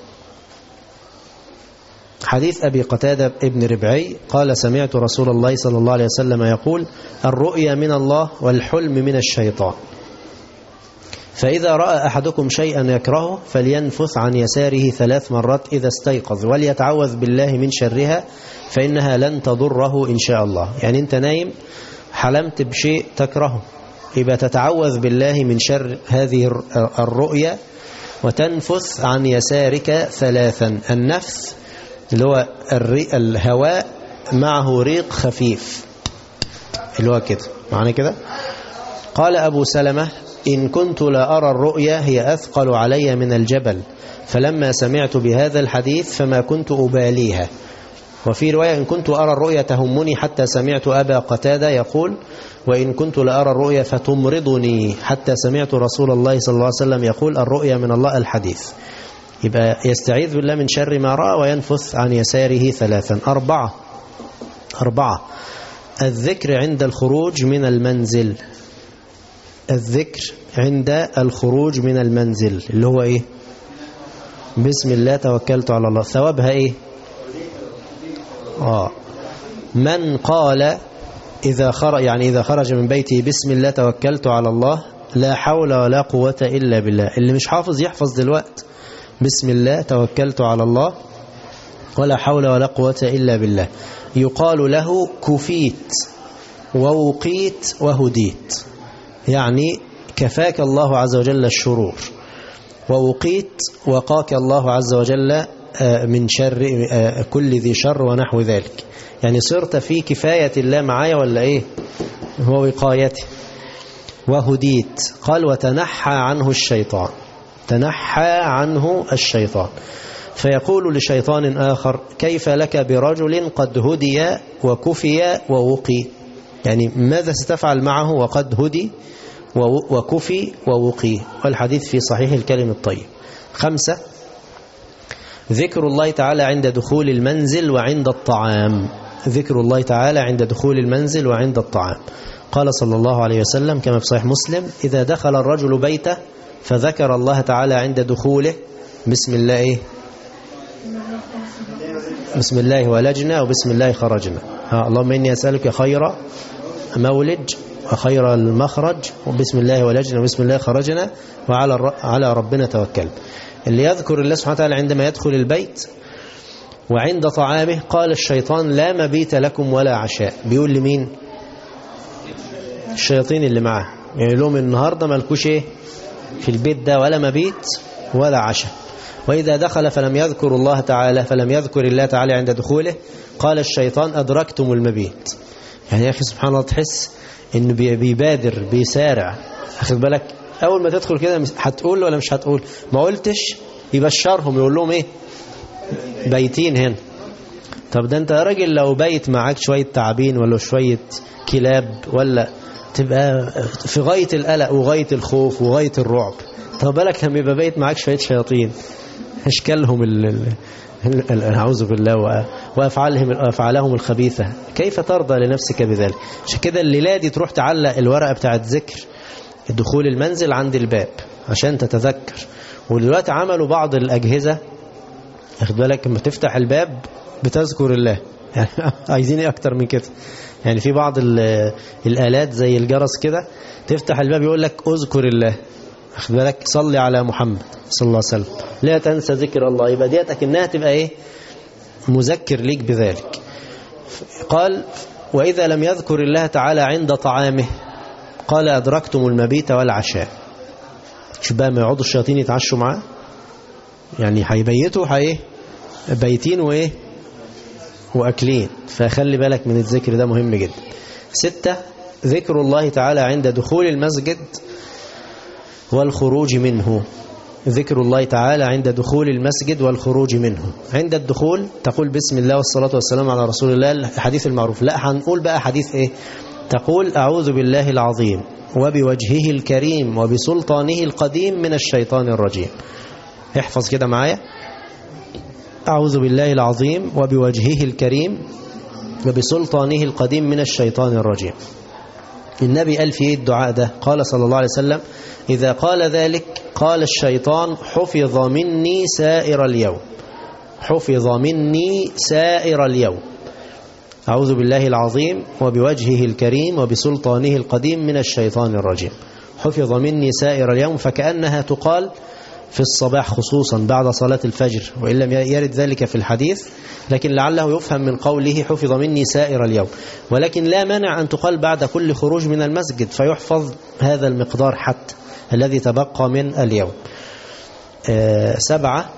حديث أبي قتادة ابن ربعي قال سمعت رسول الله صلى الله عليه وسلم يقول الرؤيا من الله والحلم من الشيطان، فإذا رأى أحدكم شيئا يكرهه فلينفث عن يساره 3 مرات إذا استيقظ، وليتعوذ بالله من شرها فإنها لن تضره إن شاء الله. يعني أنت نايم حلمت بشيء تكرهه، يبقى تتعوذ بالله من شر هذه الرؤيا وتنفث عن يسارك 3. النفث اللي هو الهواء معه ريق خفيف، اللي هو كده معنى كده. قال أبو سلمة إن كنت لا أرى الرؤيا هي أثقل علي من الجبل، فلما سمعت بهذا الحديث فما كنت أباليها. وفي رواية إن كنت أرى الرؤيا تهمني حتى سمعت أبا قتادة يقول وإن كنت لأرى الرؤيا فتمرضني حتى سمعت رسول الله صلى الله عليه وسلم يقول الرؤيا من الله الحديث. يبقى يستعيذ بالله من شر ما رأى وينفث عن يساره 3. 4 الذكر عند الخروج من المنزل. الذكر عند الخروج من المنزل اللي هو إيه؟ بسم الله توكلت على الله. ثوابها إيه؟ من قال إذا خرج من بيته بسم الله توكلت على الله لا حول ولا قوة إلا بالله. اللي مش حافظ يحفظ دلوقتي بسم الله توكلت على الله ولا حول ولا قوة إلا بالله. يقال له كفيت ووقيت وهديت، يعني كفاك الله عز وجل الشرور، ووقيت وقاك الله عز وجل من شر كل ذي شر ونحو ذلك. يعني صرت في كفاية الله معايا ولا إيه؟ هو وقايته. وهديت قال وتنحى عنه الشيطان. تنحى عنه الشيطان فيقول لشيطان آخر كيف لك برجل قد هدي وكفي ووقي؟ يعني ماذا ستفعل معه وقد هدي وكفي ووقي؟ والحديث في صحيح الكلم الطيب. 5 ذكر الله تعالى عند دخول المنزل وعند الطعام. ذكر الله تعالى عند دخول المنزل وعند الطعام. قال صلى الله عليه وسلم كما في صحيح مسلم إذا دخل الرجل بيته فذكر الله تعالى عند دخوله بسم الله إيه؟ بسم الله ولجنا وبسم الله خرجنا. اللهم إني أسألك خير مولج وخير المخرج وبسم الله ولجنا وبسم الله خرجنا وعلى ربنا توكل. اللي يذكر الله سبحانه وتعالى عندما يدخل البيت وعند طعامه قال الشيطان لا مبيت لكم ولا عشاء. بيقول لمين؟ الشياطين اللي معاه، يعني لهم النهاردة مالكوش ايه في البيت ده ولا مبيت ولا عشاء. وإذا دخل فلم يذكر الله تعالى عند دخوله قال الشيطان أدركتم المبيت. يعني يا أخي سبحان الله تحس إنه بيبادر بيسارع. أخذ بالك أول ما تدخل كده هتقول ولا مش هتقول؟ ما قلتش يبشرهم يقول لهم إيه؟ بيتين هنا. طب ده أنت يا راجل لو بيت معاك شوية تعابين ولا شوية كلاب ولا تبقى في غاية القلق وغاية الخوف وغاية الرعب. طب بالك لما يبقى بيت معاك شوية شياطين أشكالهم أعوذ بالله وأفعالهم الخبيثة، كيف ترضى لنفسك بذلك؟ عشان كده الليلة دي تروح تعلق الورقة بتاعت ذكر دخول المنزل عند الباب عشان تتذكر. ودلوقتي عملوا بعض الأجهزة أخذ بالك لما تفتح الباب بتذكر الله. يعني عايزين ايه أكتر من كده؟ يعني في بعض الآلات زي الجرس كده تفتح الباب يقول لك اذكر الله، أخذ بالك صلي على محمد صلى الله عليه وسلم لا تنسى ذكر الله. يبقى ديتك إنها تبقى إيه؟ مذكر ليك بذلك. قال وإذا لم يذكر الله تعالى عند طعامه قال أدركتم المبيت والعشاء. شو بقى ما يقعدوا الشياطين يتعشوا معاه؟ يعني هيبيتوا بيتين وإيه وأكلين. فخلي بالك من الذكر ده مهم جدا. 6 ذكر الله تعالى عند دخول المسجد والخروج منه. ذكر الله تعالى عند دخول المسجد والخروج منه. عند الدخول تقول بسم الله والصلاة والسلام على رسول الله الحديث المعروف. لا هنقول بقى حديث ايه؟ تقول أعوذ بالله العظيم وبوجهه الكريم وبسلطانه القديم من الشيطان الرجيم. احفظ كده معايا أعوذ بالله العظيم وبوجهه الكريم وبسلطانه القديم من الشيطان الرجيم. النبي قال في الدعاء ده قال صلى الله عليه وسلم إذا قال ذلك قال الشيطان حفظ مني سائر اليوم. حفظ مني سائر اليوم. أعوذ بالله العظيم وبوجهه الكريم وبسلطانه القديم من الشيطان الرجيم. حفظ مني سائر اليوم. فكأنها تقال في الصباح خصوصا بعد صلاة الفجر، وإن لم يرد ذلك في الحديث لكن لعله يفهم من قوله حفظ مني سائر اليوم. ولكن لا مانع أن تقال بعد كل خروج من المسجد فيحفظ هذا المقدار حتى الذي تبقى من اليوم. 7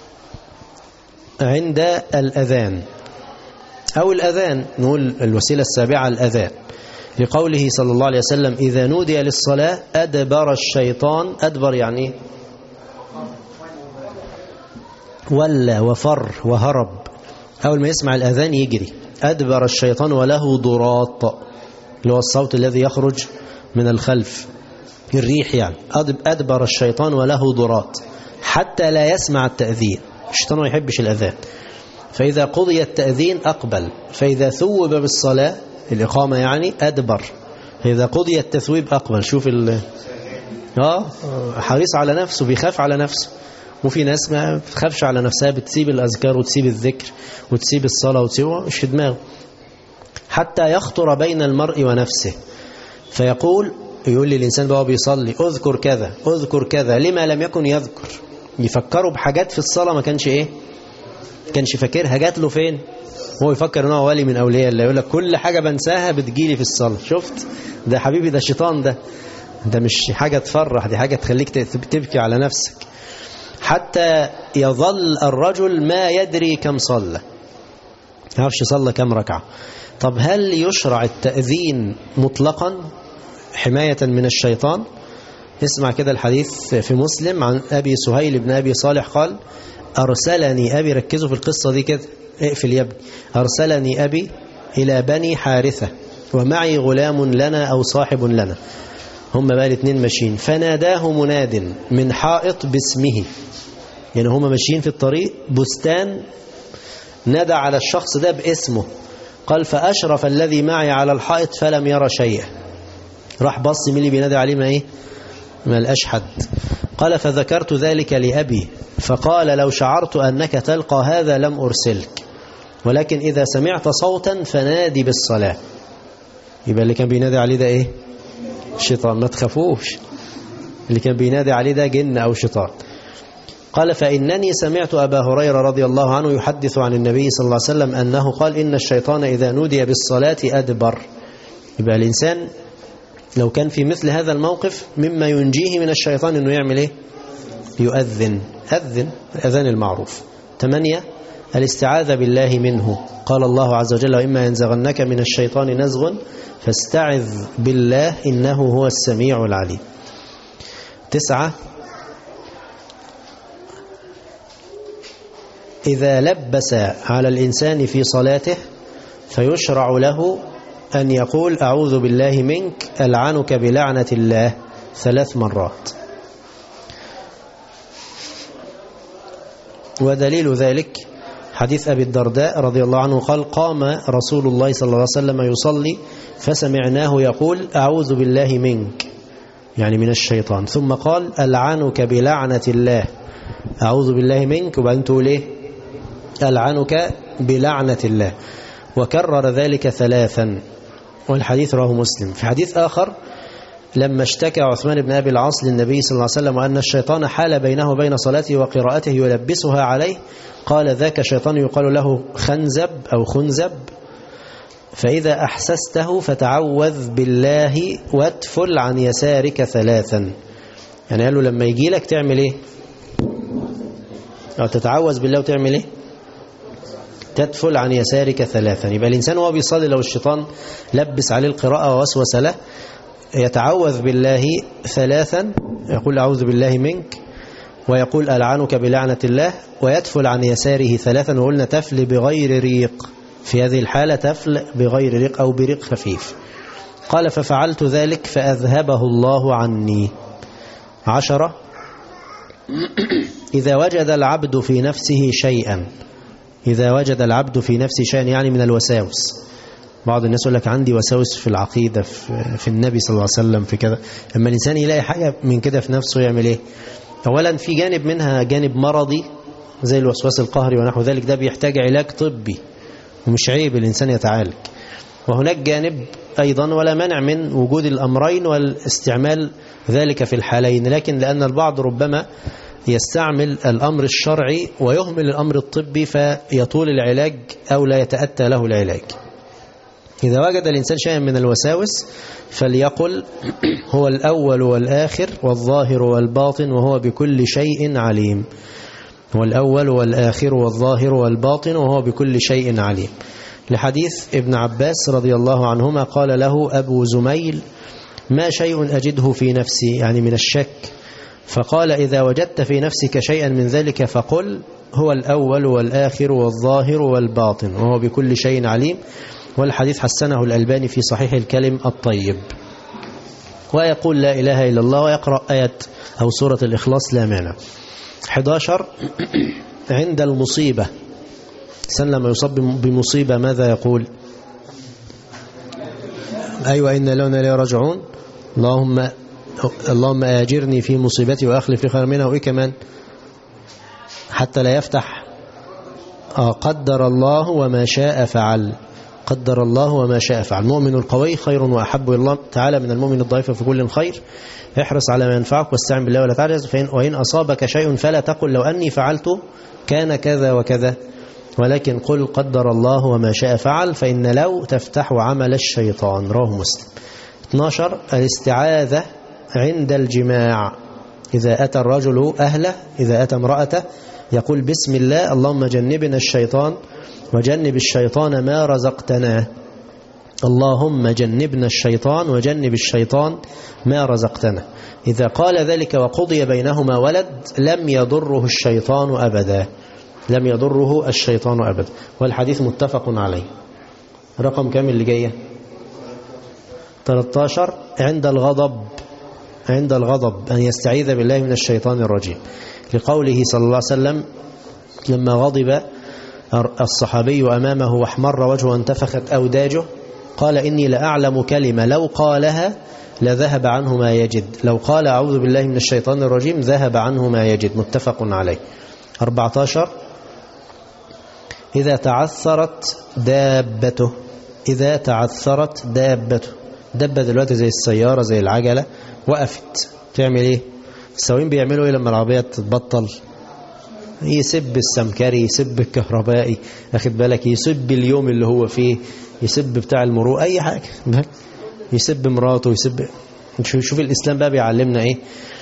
عند الأذان أو الأذان، نقول الوسيلة السابعة الأذان، لقوله صلى الله عليه وسلم إذا نودي للصلاة أدبر الشيطان. أدبر يعني ولى وفر وهرب. أول ما يسمع الأذان يجري. أدبر الشيطان وله ضراط، اللي هو الصوت الذي يخرج من الخلف، الريح يعني. أدبر الشيطان وله ضراط حتى لا يسمع التأذين. الشيطان ما يحبش الأذان، فإذا قضي التأذين أقبل، فإذا ثوب بالصلاة الإقامة يعني أدبر، فإذا قضي التثويب أقبل. شوف حريص على نفسه، بيخاف على نفسه. وفي ناس ما بتخافش على نفسها، بتسيب الأذكار وتسيب الذكر وتسيب الصلاة وتسيبه، مش في دماغه. حتى يخطر بين المرء ونفسه فيقول، يقول لي الإنسان بقى بيصلي أذكر كذا أذكر كذا، لما لم يكن يذكر. يفكروا بحاجات في الصلاة ما كانش فاكرها، جات له فين؟ هو يفكر انه ولي من أولياء الله، يقول لك كل حاجة بنساها بتجيلي في الصلاة. شفت ده حبيبي، ده شيطان، ده مش حاجة تفرح، دي حاجة تخليك تبكي على نفسك. حتى يظل الرجل ما يدري كم صلى، يعرفش صلى كم ركعة. طب هل يشرع التأذين مطلقا حماية من الشيطان؟ اسمع كده الحديث في مسلم عن أبي سهيل بن أبي صالح قال: أرسلني أبي، ركزوا في القصة دي كده، اقفل يا ابني. أرسلني أبي إلى بني حارثة ومعي غلام لنا أو صاحب لنا، هم بقى الاثنين ماشيين، فناداه مناد من حائط باسمه، يعني هم ماشيين في الطريق بستان، نادى على الشخص ده باسمه. قال: فأشرف الذي معي على الحائط فلم يرى شيئا. راح بص مين اللي بينادي عليه، ما لقاش حد. قال: فذكرت ذلك لأبي فقال: لو شعرت أنك تلقى هذا لم أرسلك، ولكن إذا سمعت صوتا فنادي بالصلاة. يبقى اللي كان بينادي عليه ده إيه؟ شيطان، ما تخافوش، اللي كان بينادي عليه ده جن أو شيطان. قال: فإنني سمعت أبا هريرة رضي الله عنه يحدث عن النبي صلى الله عليه وسلم أنه قال: إن الشيطان إذا نودي بالصلاة أدبر. يبقى الإنسان لو كان في مثل هذا الموقف مما ينجيه من الشيطان أنه يعمل إيه؟ يؤذن، الأذان المعروف. 8 الاستعاذة بالله منه. قال الله عز وجل: وإما ينزغنك من الشيطان نزغ فاستعذ بالله إنه هو السميع العليم. 9 إذا لبس على الإنسان في صلاته فيشرع له أن يقول: أعوذ بالله منك ألعنك بلعنة الله 3 مرات. ودليل ذلك حديث أبي الدرداء رضي الله عنه قال: قام رسول الله صلى الله عليه وسلم يصلي فسمعناه يقول: أعوذ بالله منك، يعني من الشيطان، ثم قال: ألعنك بلعنة الله، أعوذ بالله منك، وبعدين تقول إيه؟ ألعنك بلعنة الله، وكرر ذلك 3. والحديث رواه مسلم. في حديث آخر لما اشتكى عثمان بن أبي العاص للنبي صلى الله عليه وسلم وأن الشيطان حال بينه وبين صلاته وقراءته يلبسها عليه، قال: ذاك شيطان يقال له خنزب أو خنزب، فإذا أحسسته فتعوذ بالله واتفل عن يسارك 3. يعني قال له لما يجي لك تعمل إيه؟ أو تتعوذ بالله وتعمل إيه؟ تدفل عن يسارك 3. يبقى الإنسان وهو بيصلي لو الشيطان لبس عليه القراءة ووسوس له يتعوذ بالله 3، يقول: أعوذ بالله منك، ويقول: ألعنك بلعنة الله، ويدفل عن يساره 3. وقلنا تفل بغير ريق، في هذه الحالة تفل بغير ريق أو بريق خفيف. قال: ففعلت ذلك فأذهبه الله عني. 10 إذا وجد العبد في نفسه شيئا، إذا وجد العبد في نفسه شيئا يعني من الوساوس. بعض الناس يقول لك عندي وساوس في العقيدة، في النبي صلى الله عليه وسلم، في كذا. أما الإنسان يلاقي حاجة من كده في نفسه يعمل إيه؟ أولا في جانب منها جانب مرضي زي الوسواس القهري ونحو ذلك، ده بيحتاج علاج طبي ومش عيب الإنسان يتعالج. وهناك جانب أيضا ولا منع من وجود الأمرين والاستعمال ذلك في الحالين، لكن لأن البعض ربما يستعمل الأمر الشرعي ويهمل الأمر الطبي فيطول العلاج أو لا يتأتى له العلاج. إذا وجد الإنسان شيئا من الوساوس فليقل: هو الأول والآخر والظاهر والباطن وهو بكل شيء عليم. هو الأول والآخر والظاهر والباطن وهو بكل شيء عليم. لحديث ابن عباس رضي الله عنهما قال له أبو زميل: ما شيء أجده في نفسي، يعني من الشك، فقال إذا وجدت في نفسك شيئا من ذلك فقل هو الأول والآخر والظاهر والباطن وهو بكل شيء عليم. والحديث حسنه الألباني في صحيح الكلم الطيب. ويقول لا إله إلا الله ويقرأ آية أو سورة الإخلاص لا مانع. 11 عند المصيبة الإنسان لما يصاب بمصيبة ماذا يقول؟ أيوة إنا لنا راجعون اللهم آجرني في مصيبتي وأخلف لي خير منها. وإيه كمان؟ حتى لا يفتح قدر الله وما شاء فعل. قدر الله وما شاء فعل. المؤمن القوي خير وأحب إلى الله تعالى من المؤمن الضعيف في كل خير. احرص على ما ينفعك واستعن بالله ولا تعجز. وإن أصابك شيء فلا تقل لو أني فعلت كان كذا وكذا ولكن قل قدر الله وما شاء فعل فإن لو تفتح عمل الشيطان. رواه مسلم. 12 الاستعاذة عند الجماع. إذا أتى الرجل أهله إذا أتى امرأته يقول بسم الله اللهم جنبنا الشيطان وجنب الشيطان ما رزقتنا. اللهم جنبنا الشيطان وجنب الشيطان ما رزقتنا. إذا قال ذلك وقضي بينهما ولد لم يضره الشيطان أبدا. لم يضره الشيطان أبدا. والحديث متفق عليه. رقم كام اللي جاية؟ 13 عند الغضب. عند الغضب أن يستعيذ بالله من الشيطان الرجيم لقوله صلى الله عليه وسلم لما غضب الصحابي أمامه واحمر وجهه وانتفخت أوداجه قال إني لأعلم كلمة لو قالها لذهب عنه ما يجد. لو قال أعوذ بالله من الشيطان الرجيم ذهب عنه ما يجد. متفق عليه. 14 إذا تعثرت دابته. إذا تعثرت دابته. دابة دلوقتي زي السيارة زي العجلة وقفت تعمل إيه؟ السواقين بيعملوا إيه لما العربية تتبطل؟ يسب السمكري يسب الكهربائي أخد بالك يسب اليوم اللي هو فيه يسب بتاع المرور أي حاجة يسب مراته يسب. شوف الإسلام بقى بيعلمنا إيه.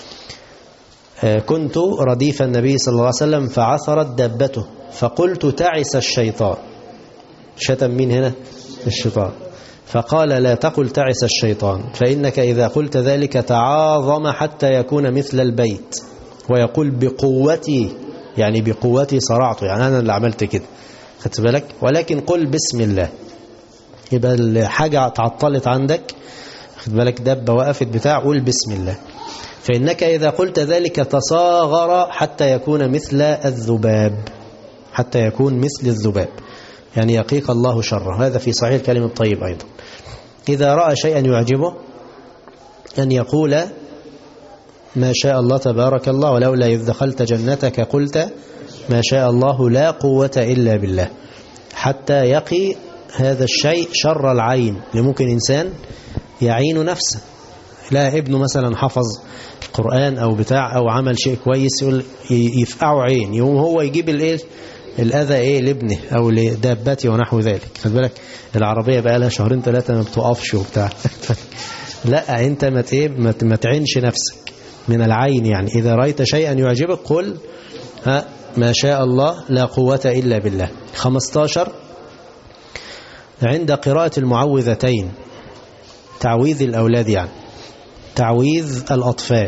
كنت رديف النبي صلى الله عليه وسلم فعثرت دابته فقلت تعس الشيطان. شتم مين هنا؟ الشيطان. فقال لا تقل تعس الشيطان فإنك إذا قلت ذلك تعاظم حتى يكون مثل البيت ويقول بقوتي يعني بقوتي صرعته يعني أنا اللي عملت كده خدت بالك. ولكن قل بسم الله. يبقى الحاجة تعطلت عندك خد بالك دابة وقفت بتاع قول بسم الله. فإنك إذا قلت ذلك تصاغر حتى يكون مثل الذباب. حتى يكون مثل الذباب يعني يقيك الله شره. هذا في صحيح الكلم الطيب أيضا. إذا رأى شيئا يعجبه أن يقول ما شاء الله تبارك الله ولولا إذ دخلت جنتك قلت ما شاء الله لا قوة إلا بالله حتى يقي هذا الشيء شر العين. لممكن إنسان يعين نفسه لا ابنه مثلا حفظ القرآن أو بتاع أو عمل شيء كويس يقول يفقعه عين يوم هو يجيب الأذى إيه لابنه أو لدابته ونحو ذلك. خد بالك العربية بقى لها شهرين 3 ما بتوقفش وبتاع لا أنت ما تعينش نفسك من العين. يعني إذا رأيت شيئا يعجبك قل ما شاء الله لا قوة إلا بالله. 15 عند قراءة المعوذتين تعويذ الأولاد يعني تعويذ الأطفال.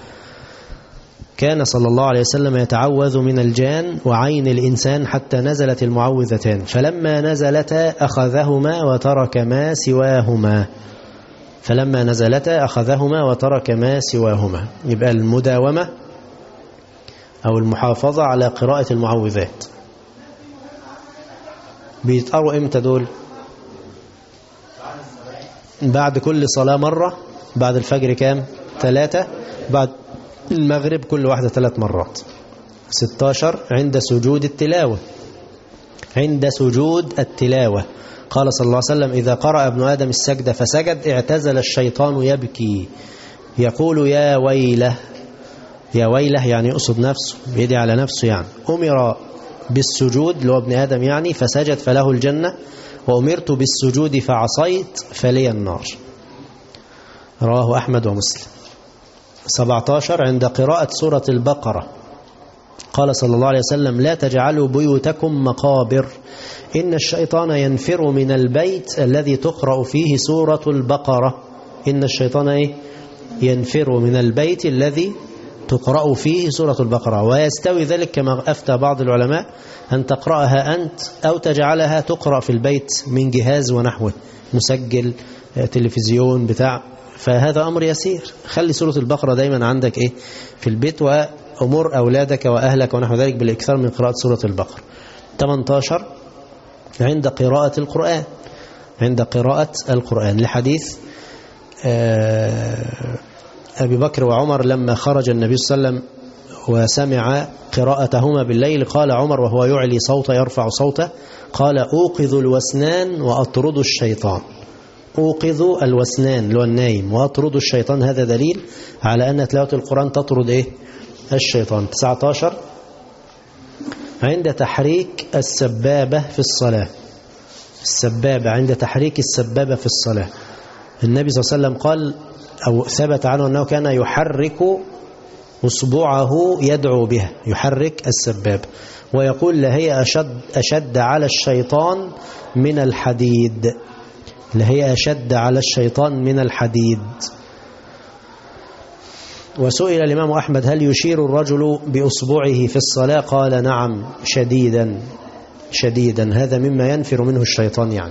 كان صلى الله عليه وسلم يتعوذ من الجان وعين الإنسان حتى نزلت المعوذتان فلما نزلتا أخذهما وترك ما سواهما. فلما نزلتا أخذهما وترك ما سواهما. يبقى المداومة أو المحافظة على قراءة المعوذات. بيتقروا إمتى دول؟ بعد كل صلاة مرة. بعد الفجر كام؟ 3. بعد المغرب كل واحدة 3 مرات. 16 عند سجود التلاوة. عند سجود التلاوة قال صلى الله عليه وسلم إذا قرأ ابن آدم السجدة فسجد اعتزل الشيطان يبكي يقول يا ويله. يا ويله يعني يقصد نفسه بيدي على نفسه يعني. أمر بالسجود اللي هو ابن آدم يعني فسجد فله الجنة وأمرت بالسجود فعصيت فلي النار. رواه أحمد ومسلم. 17 عند قراءة سورة البقرة قال صلى الله عليه وسلم لا تجعلوا بيوتكم مقابر إن الشيطان ينفر من البيت الذي تقرأ فيه سورة البقرة. إن الشيطان ينفر من البيت الذي تقرأ فيه سورة البقرة، ويستوي ذلك كما أفتى بعض العلماء أن تقرأها أنت أو تجعلها تقرأ في البيت من جهاز ونحوه، مسجل، تلفزيون بتاع، فهذا أمر يسير. خلي سورة البقرة دايما عندك في البيت، وأمر أولادك وأهلك ونحو ذلك بالإكثار من قراءة سورة البقرة. 18 عند قراءة القرآن، عند قراءة القرآن، لحديث أبي بكر وعمر لما خرج النبي صلى الله عليه وسلم وسمع قراءتهما بالليل، قال عمر وهو يعلي صوته يرفع صوته، قال أوقظ الوسنان وأطرد الشيطان. أوقظ الوسنان اللي هو النايم، وأطرد الشيطان، هذا دليل على أن تلاوة القرآن تطرد الشيطان. 19 عند تحريك السبابة في الصلاة، السبابة عند تحريك السبابة في الصلاة، النبي صلى الله عليه وسلم قال أو ثبت عنه أنه كان يحرك أصبعه يدعو بها، يحرك السباب، ويقول لهي أشد على الشيطان من الحديد، لهي أشد على الشيطان من الحديد. وسئل الإمام أحمد هل يشير الرجل بأصبعه في الصلاة؟ قال نعم شديدا شديدا، هذا مما ينفر منه الشيطان يعني.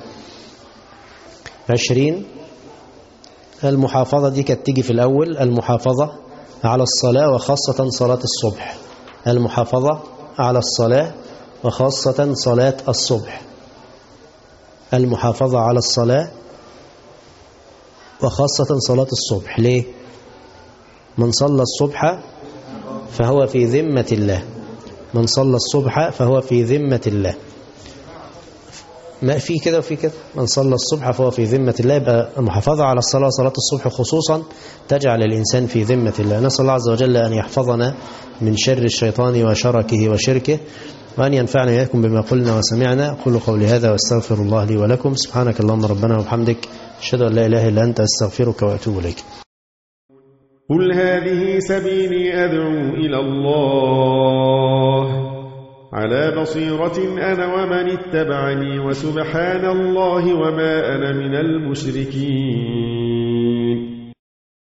20 المحافظة، دي كانت تيجي في الأول، المحافظة على الصلاة وخاصة صلاة الصبح، المحافظة على الصلاة وخاصة صلاة الصبح، المحافظة على الصلاة وخاصة صلاة الصبح. ليه؟ من صلى الصبح فهو في ذمة الله، من صلى الصبح فهو في ذمة الله، ما في كده وفي كده، من صلى الصبح فهو في ذمة الله. يبقى المحافظة على الصلاة صلاة الصبح خصوصا تجعل الإنسان في ذمة الله. نسأل الله عز وجل أن يحفظنا من شر الشيطان وشركه وشركه، وأن ينفعنا وإياكم بما قلنا وسمعنا. أقول قولي هذا واستغفر الله لي ولكم. سبحانك اللهم ربنا وبحمدك، أشهد أن لا إله إلا أنت، أستغفرك وأتوب إليك. قل هذه سبيلي أدعو إلى الله على بصيرة أنا ومن اتبعني، وسبحان الله وما أنا من المشركين.